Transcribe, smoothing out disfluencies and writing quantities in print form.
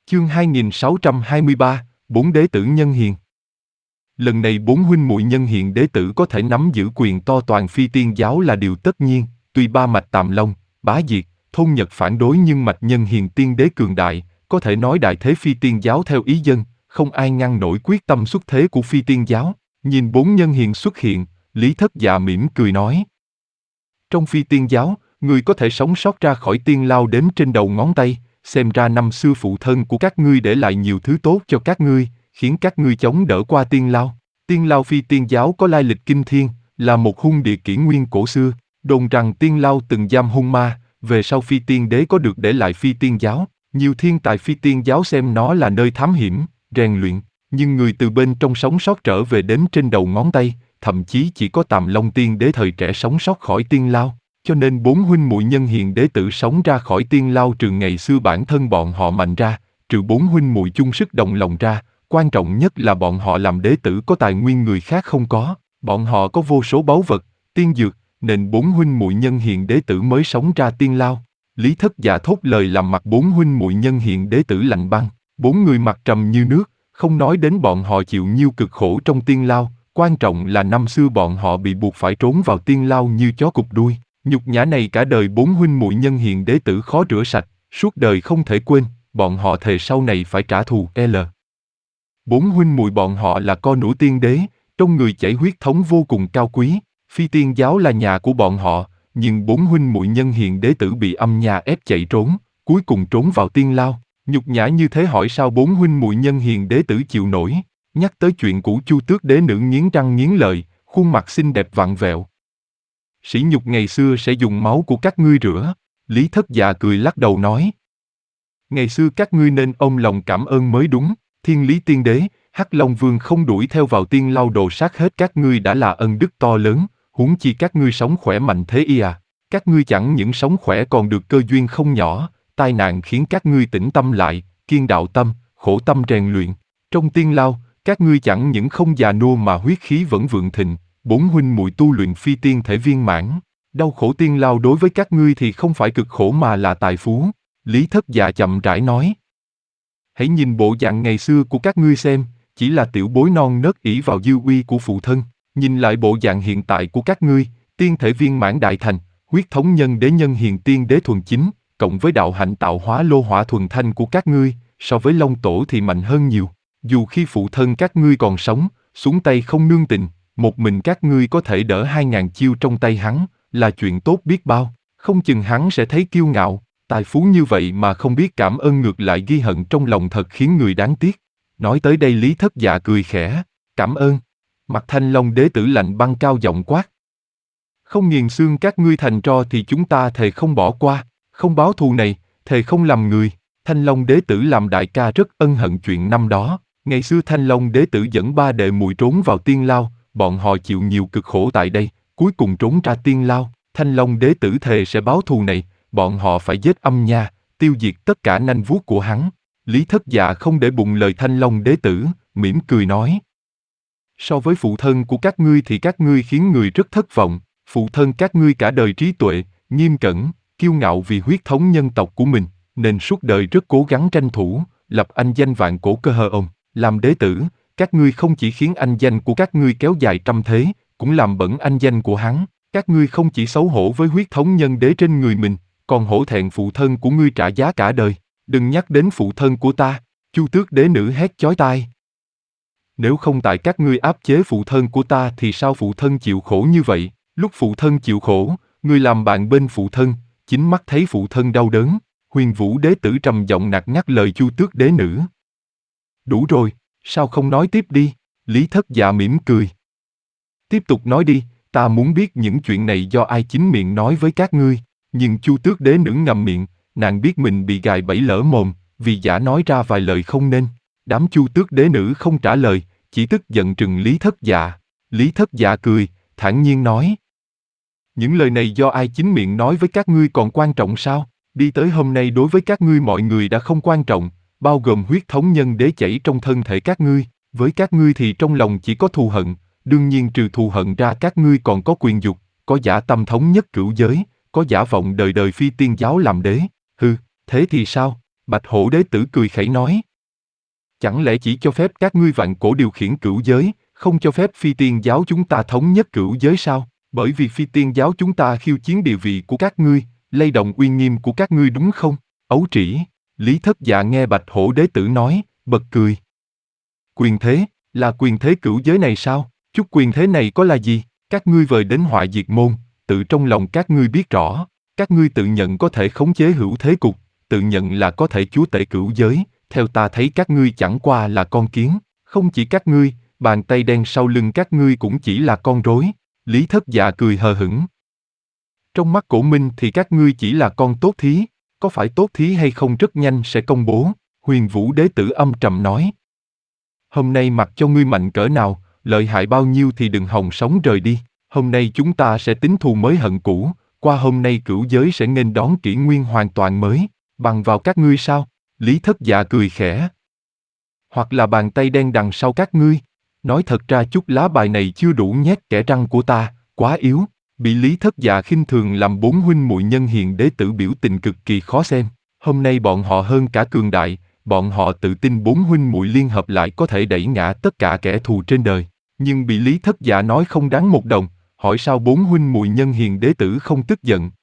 Chương 2623, bốn đế tử nhân hiền. Lần này bốn huynh muội nhân hiền đế tử có thể nắm giữ quyền to toàn phi tiên giáo là điều tất nhiên, tuy ba mạch Tàm Long, Bá Diệt, Thôn Nhật phản đối nhưng mạch nhân hiền tiên đế cường đại, có thể nói đại thế phi tiên giáo theo ý dân, không ai ngăn nổi quyết tâm xuất thế của phi tiên giáo. Nhìn bốn nhân hiền xuất hiện, Lý Thất Dạ mỉm cười nói. Trong phi tiên giáo, người có thể sống sót ra khỏi tiên lao đếm trên đầu ngón tay, xem ra năm xưa phụ thân của các ngươi để lại nhiều thứ tốt cho các ngươi, khiến các ngươi chống đỡ qua tiên lao. Tiên lao phi tiên giáo có lai lịch kinh thiên, là một hung địa kỷ nguyên cổ xưa, đồn rằng tiên lao từng giam hung ma, về sau phi tiên đế có được để lại phi tiên giáo. Nhiều thiên tài phi tiên giáo xem nó là nơi thám hiểm, rèn luyện, nhưng người từ bên trong sống sót trở về đếm trên đầu ngón tay, thậm chí chỉ có Tàm Long tiên đế thời trẻ sống sót khỏi tiên lao. Cho nên bốn huynh muội nhân hiền đế tử sống ra khỏi tiên lao trừ ngày xưa bản thân bọn họ mạnh ra, trừ bốn huynh muội chung sức đồng lòng ra, quan trọng nhất là bọn họ làm đế tử có tài nguyên người khác không có, bọn họ có vô số báu vật, tiên dược, nên bốn huynh muội nhân hiền đế tử mới sống ra tiên lao. Lý Thất Dạ thốt lời làm mặt bốn huynh muội nhân hiền đế tử lạnh băng, bốn người mặt trầm như nước, không nói đến bọn họ chịu nhiêu cực khổ trong tiên lao, quan trọng là năm xưa bọn họ bị buộc phải trốn vào tiên lao như chó cụp đuôi. Nhục nhã này cả đời bốn huynh muội nhân hiền đế tử khó rửa sạch, suốt đời không thể quên, bọn họ thề sau này phải trả thù. Bốn huynh muội bọn họ là con nũ tiên đế, trong người chảy huyết thống vô cùng cao quý, phi tiên giáo là nhà của bọn họ, nhưng bốn huynh muội nhân hiền đế tử bị âm nhà ép chạy trốn, cuối cùng trốn vào tiên lao. Nhục nhã như thế hỏi sao bốn huynh muội nhân hiền đế tử chịu nổi. Nhắc tới chuyện cũ Chu Tước đế nữ nghiến răng nghiến lợi, khuôn mặt xinh đẹp vặn vẹo. Sỉ nhục ngày xưa sẽ dùng máu của các ngươi rửa. Lý Thất Dạ cười lắc đầu nói. Ngày xưa các ngươi nên ôm lòng cảm ơn mới đúng. Thiên Lý Tiên Đế, Hắc Long Vương không đuổi theo vào tiên lao đồ sát hết các ngươi đã là ân đức to lớn, huống chi các ngươi sống khỏe mạnh thế à. Các ngươi chẳng những sống khỏe còn được cơ duyên không nhỏ, tai nạn khiến các ngươi tĩnh tâm lại, kiên đạo tâm, khổ tâm rèn luyện. Trong tiên lao, các ngươi chẳng những không già nua mà huyết khí vẫn vượng thịnh, bốn huynh muội tu luyện phi tiên thể viên mãn. Đau khổ tiên lao đối với các ngươi thì không phải cực khổ mà là tài phú. Lý Thất Dạ chậm rãi nói. Hãy nhìn bộ dạng ngày xưa của các ngươi xem, chỉ là tiểu bối non nớt ỷ vào dư uy của phụ thân. Nhìn lại bộ dạng hiện tại của các ngươi, tiên thể viên mãn đại thành, huyết thống nhân đế nhân hiền tiên đế thuần chính, cộng với đạo hạnh tạo hóa lô hỏa thuần thanh của các ngươi, so với Long Tổ thì mạnh hơn nhiều. Dù khi phụ thân các ngươi còn sống, xuống tay không nương tình, một mình các ngươi có thể đỡ 2000 chiêu trong tay hắn, là chuyện tốt biết bao. Không chừng hắn sẽ thấy kiêu ngạo, tài phú như vậy mà không biết cảm ơn ngược lại ghi hận trong lòng thật khiến người đáng tiếc. Nói tới đây Lý Thất Dạ cười khẽ, cảm ơn. Mặt Thanh Long đế tử lạnh băng cao giọng quát. Không nghiền xương các ngươi thành tro thì chúng ta thề không bỏ qua, không báo thù này, thề không làm người. Thanh Long đế tử làm đại ca rất ân hận chuyện năm đó. Ngày xưa Thanh Long đế tử dẫn ba đệ muội trốn vào tiên lao, bọn họ chịu nhiều cực khổ tại đây, cuối cùng trốn ra tiên lao. Thanh Long đế tử thề sẽ báo thù này, bọn họ phải giết âm nha, tiêu diệt tất cả nanh vuốt của hắn. Lý Thất Dạ không để bụng lời Thanh Long đế tử, mỉm cười nói. So với phụ thân của các ngươi thì các ngươi khiến người rất thất vọng. Phụ thân các ngươi cả đời trí tuệ, nghiêm cẩn, kiêu ngạo vì huyết thống nhân tộc của mình, nên suốt đời rất cố gắng tranh thủ, lập anh danh vạn cổ cơ hờ ông. Làm đế tử, các ngươi không chỉ khiến anh danh của các ngươi kéo dài trăm thế, cũng làm bẩn anh danh của hắn. Các ngươi không chỉ xấu hổ với huyết thống nhân đế trên người mình, còn hổ thẹn phụ thân của ngươi trả giá cả đời. Đừng nhắc đến phụ thân của ta. Chu Tước đế nữ hét chói tai. Nếu không tại các ngươi áp chế phụ thân của ta thì sao phụ thân chịu khổ như vậy? Lúc phụ thân chịu khổ, ngươi làm bạn bên phụ thân, chính mắt thấy phụ thân đau đớn. Huyền Vũ đế tử trầm giọng nạt nhắc lời Chu Tước đế nữ. Đủ rồi, sao không nói tiếp đi? Lý Thất Dạ mỉm cười. Tiếp tục nói đi, ta muốn biết những chuyện này do ai chính miệng nói với các ngươi. Nhưng Chu Tước đế nữ ngậm miệng, nàng biết mình bị gài bẫy lỡ mồm, vì giả nói ra vài lời không nên. Đám Chu Tước đế nữ không trả lời, chỉ tức giận trừng Lý Thất Dạ. Lý Thất Dạ cười, thản nhiên nói. Những lời này do ai chính miệng nói với các ngươi còn quan trọng sao? Đi tới hôm nay đối với các ngươi mọi người đã không quan trọng, bao gồm huyết thống nhân đế chảy trong thân thể các ngươi. Với các ngươi thì trong lòng chỉ có thù hận, đương nhiên trừ thù hận ra các ngươi còn có quyền dục, có giả tâm thống nhất cửu giới, có giả vọng đời đời phi tiên giáo làm đế. Hừ, thế thì sao? Bạch hổ đế tử cười khẩy nói. Chẳng lẽ chỉ cho phép các ngươi vạn cổ điều khiển cửu giới, không cho phép phi tiên giáo chúng ta thống nhất cửu giới sao? Bởi vì phi tiên giáo chúng ta khiêu chiến địa vị của các ngươi, lay động uy nghiêm của các ngươi đúng không? Ấu trĩ, Lý Thất Dạ nghe Bạch hổ đế tử nói, bật cười. Quyền thế, là quyền thế cửu giới này sao? Chút quyền thế này có là gì? Các ngươi vời đến họa diệt môn, tự trong lòng các ngươi biết rõ, các ngươi tự nhận có thể khống chế hữu thế cục, tự nhận là có thể chúa tể cửu giới, theo ta thấy các ngươi chẳng qua là con kiến, không chỉ các ngươi, bàn tay đen sau lưng các ngươi cũng chỉ là con rối. Lý Thất Dạ cười hờ hững. Trong mắt Cổ Minh thì các ngươi chỉ là con tốt thí, có phải tốt thí hay không rất nhanh sẽ công bố, Huyền Vũ đế tử âm trầm nói. Hôm nay mặc cho ngươi mạnh cỡ nào, lợi hại bao nhiêu thì đừng hòng sống rời đi, hôm nay chúng ta sẽ tính thù mới hận cũ, qua hôm nay cửu giới sẽ nghênh đón kỷ nguyên hoàn toàn mới, bằng vào các ngươi sao? Lý Thất Dạ cười khẽ. Hoặc là bàn tay đen đằng sau các ngươi. Nói thật ra chút lá bài này chưa đủ nhét kẽ răng của ta, quá yếu. Bị Lý Thất Dạ khinh thường làm bốn huynh muội nhân hiền đế tử biểu tình cực kỳ khó xem. Hôm nay bọn họ hơn cả cường đại, bọn họ tự tin bốn huynh muội liên hợp lại có thể đẩy ngã tất cả kẻ thù trên đời. Nhưng bị Lý Thất Dạ nói không đáng một đồng, hỏi sao bốn huynh muội nhân hiền đế tử không tức giận,